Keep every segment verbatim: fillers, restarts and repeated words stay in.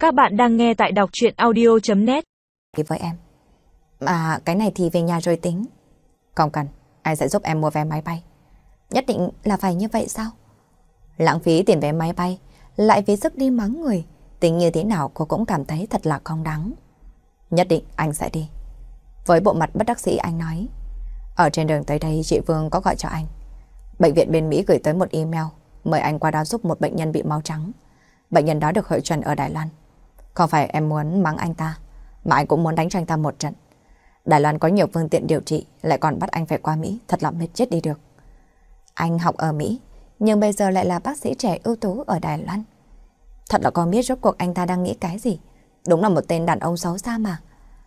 Các bạn đang nghe tại đọc truyện audio chấm net. Với em. Mà cái này thì về nhà rồi tính. Không cần, anh sẽ giúp em mua vé máy bay. Nhất định là phải như vậy sao? Lãng phí tiền vé máy bay, lại vì sức đi mắng người. Tính như thế nào cô cũng cảm thấy thật là không đáng. Nhất định anh sẽ đi. Với bộ mặt bất đắc dĩ anh nói. Ở trên đường tới đây chị Vương có gọi cho anh. Bệnh viện bên Mỹ gửi tới một email mời anh qua đó giúp một bệnh nhân bị máu trắng. Bệnh nhân đó được hội trần ở Đài Loan. Không phải em muốn mắng anh ta, mà anh cũng muốn đánh cho anh ta một trận. Đài Loan có nhiều phương tiện điều trị, lại còn bắt anh phải qua Mỹ, thật là mệt chết đi được. Anh học ở Mỹ, nhưng bây giờ lại là bác sĩ trẻ ưu tú ở Đài Loan. Thật là không biết rốt cuộc anh ta đang nghĩ cái gì. Đúng là một tên đàn ông xấu xa mà.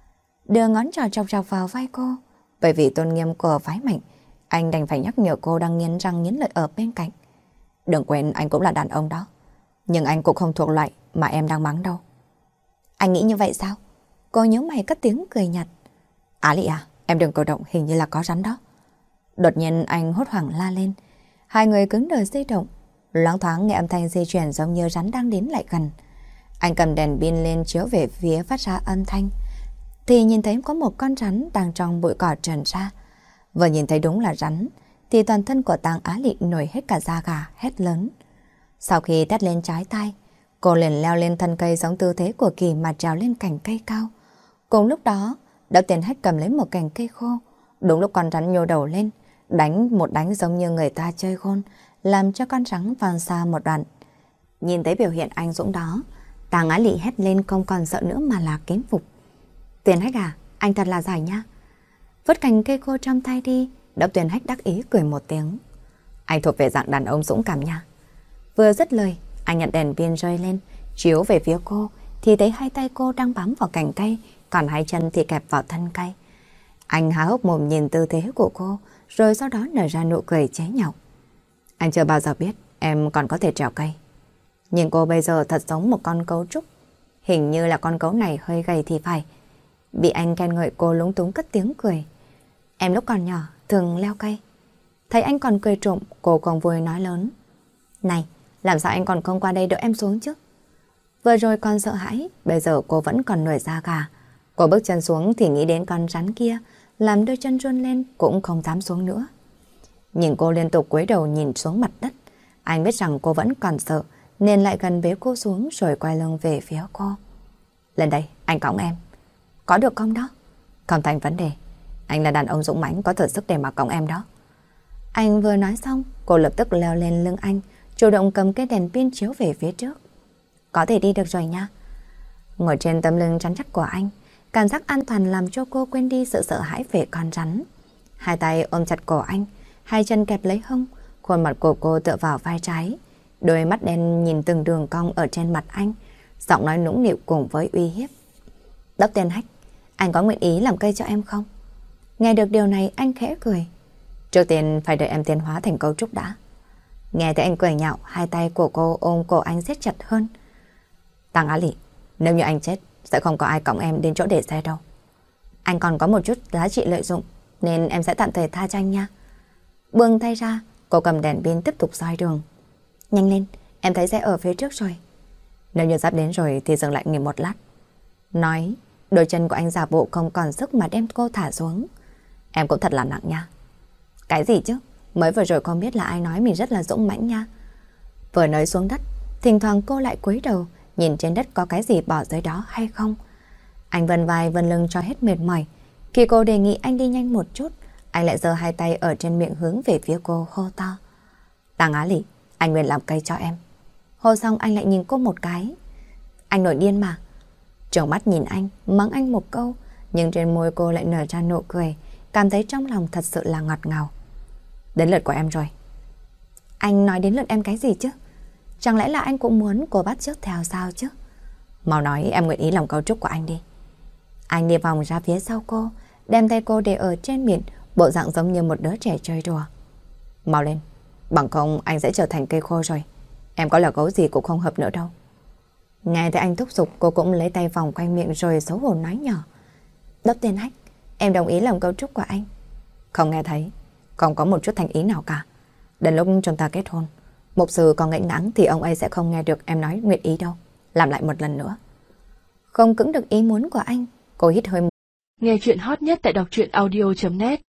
Đưa ngón trỏ chọc chọc vào vai cô. Bởi vì tôn nghiêm của phái mạnh, anh đành phải nhắc nhở cô đang nghiến răng nghiến lợi ở bên cạnh. Đừng quên anh cũng là đàn ông đó. Nhưng anh cũng không thuộc loại mà em đang mắng đâu. Anh nghĩ như vậy sao? Cô nhớ mày cất tiếng cười nhạt. Á Lị à, em đừng cử động, hình như là có rắn đó. Đột nhiên anh hốt hoảng la lên. Hai người cứng đờ di động. Loáng thoáng nghe âm thanh di chuyển giống như rắn đang đến lại gần. Anh cầm đèn pin lên chiếu về phía phát ra âm thanh. Thì nhìn thấy có một con rắn đang trong bụi cỏ trườn ra. Vừa nhìn thấy đúng là rắn, thì toàn thân của Tang Á Lị nổi hết cả da gà, hét lớn. Sau khi thét lên trái tai, cô liền leo lên thân cây giống tư thế của Kỳ mà trèo lên cành cây cao. Cùng lúc đó, Đậu Tiền Hách cầm lấy một cành cây khô. Đúng lúc con rắn nhô đầu lên, đánh một đánh giống như người ta chơi gôn, làm cho con rắn văng xa một đoạn. Nhìn thấy biểu hiện anh dũng đó, Tang Á Lị hét lên không còn sợ nữa mà là kính phục. Tiền Hách à, anh thật là giỏi nha. Vứt cành cây khô trong tay đi, Đậu Tiền Hách đắc ý cười một tiếng. Anh thuộc về dạng đàn ông dũng cảm nha. Vừa dứt lời, anh nhận đèn pin rơi lên, chiếu về phía cô, thì thấy hai tay cô đang bám vào cành cây, còn hai chân thì kẹp vào thân cây. Anh há hốc mồm nhìn tư thế của cô, rồi sau đó nở ra nụ cười chế nhạo. Anh chưa bao giờ biết em còn có thể trèo cây. Nhưng cô bây giờ thật giống một con cấu trúc. Hình như là con cấu này hơi gầy thì phải. Bị anh khen ngợi cô lúng túng cất tiếng cười. Em lúc còn nhỏ thường leo cây. Thấy anh còn cười trộm, cô còn vui nói lớn. Này, làm sao anh còn không qua đây đỡ em xuống chứ? Vừa rồi còn sợ hãi, bây giờ cô vẫn còn nổi da gà. Cô bước chân xuống thì nghĩ đến con rắn kia, làm đôi chân run lên cũng không dám xuống nữa. Nhìn cô liên tục cúi đầu nhìn xuống mặt đất. Anh biết rằng cô vẫn còn sợ, nên lại gần bế cô xuống rồi quay lưng về phía cô. Lên đây, anh cõng em. Có được không đó? Không thành vấn đề. Anh là đàn ông dũng mãnh có thử sức để mà cõng em đó. Anh vừa nói xong, cô lập tức leo lên lưng anh, chủ động cầm cái đèn pin chiếu về phía trước. Có thể đi được rồi nha. Ngồi trên tấm lưng rắn chắc của anh, cảm giác an toàn làm cho cô quên đi sự sợ hãi về con rắn. Hai tay ôm chặt cổ anh, hai chân kẹp lấy hông, khuôn mặt của cô tựa vào vai trái. Đôi mắt đen nhìn từng đường cong ở trên mặt anh, giọng nói nũng nịu cùng với uy hiếp. Đốc Tiền Hách, anh có nguyện ý làm cây cho em không? Nghe được điều này anh khẽ cười. Trước tiên phải đợi em tiến hóa thành cấu trúc đã. Nghe thấy anh cười nhạo, hai tay của cô ôm cổ anh siết chặt hơn. Tang Á Lị, nếu như anh chết, sẽ không có ai cõng em đến chỗ để xe đâu. Anh còn có một chút giá trị lợi dụng, nên em sẽ tạm thời tha cho anh nha. Buông tay ra, cô cầm đèn pin tiếp tục soi đường. Nhanh lên, em thấy xe ở phía trước rồi. Nếu như sắp đến rồi thì dừng lại nghỉ một lát. Nói, đôi chân của anh giả bộ không còn sức mà đem cô thả xuống. Em cũng thật là nặng nha. Cái gì chứ? Mới vừa rồi con biết là ai nói mình rất là dũng mãnh nha. Vừa nói xuống đất, thỉnh thoảng cô lại cúi đầu, nhìn trên đất có cái gì bỏ dưới đó hay không. Anh vần vai vần lưng cho hết mệt mỏi. Khi cô đề nghị anh đi nhanh một chút, anh lại giơ hai tay ở trên miệng hướng về phía cô hô to. Tang Á Lị, anh nguyện làm cây cho em. Hô xong anh lại nhìn cô một cái. Anh nổi điên mà. Trợn mắt nhìn anh, mắng anh một câu, nhưng trên môi cô lại nở ra nụ cười, cảm thấy trong lòng thật sự là ngọt ngào. Đến lượt của em rồi. Anh nói đến lượt em cái gì chứ? Chẳng lẽ là anh cũng muốn cô bắt chước theo sao chứ? Mau nói em nguyện ý lòng cấu trúc của anh đi. Anh đi vòng ra phía sau cô, đem tay cô để ở trên miệng, bộ dạng giống như một đứa trẻ chơi đùa. Mau lên, bằng không anh sẽ trở thành cây khô rồi. Em có là gấu gì cũng không hợp nữa đâu. Nghe thấy anh thúc giục, cô cũng lấy tay vòng quanh miệng rồi xấu hổ nói nhỏ. Đốc Tiền Hách, em đồng ý lòng cấu trúc của anh. Không nghe thấy, không có một chút thành ý nào cả. Đến lúc chúng ta kết hôn, mục sư còn nghênh nắng thì ông ấy sẽ không nghe được em nói nguyện ý đâu. Làm lại một lần nữa. không cưỡng được ý muốn của anh. Cô hít hơi. Nghe chuyện hot nhất tại đọc truyện audio chấm net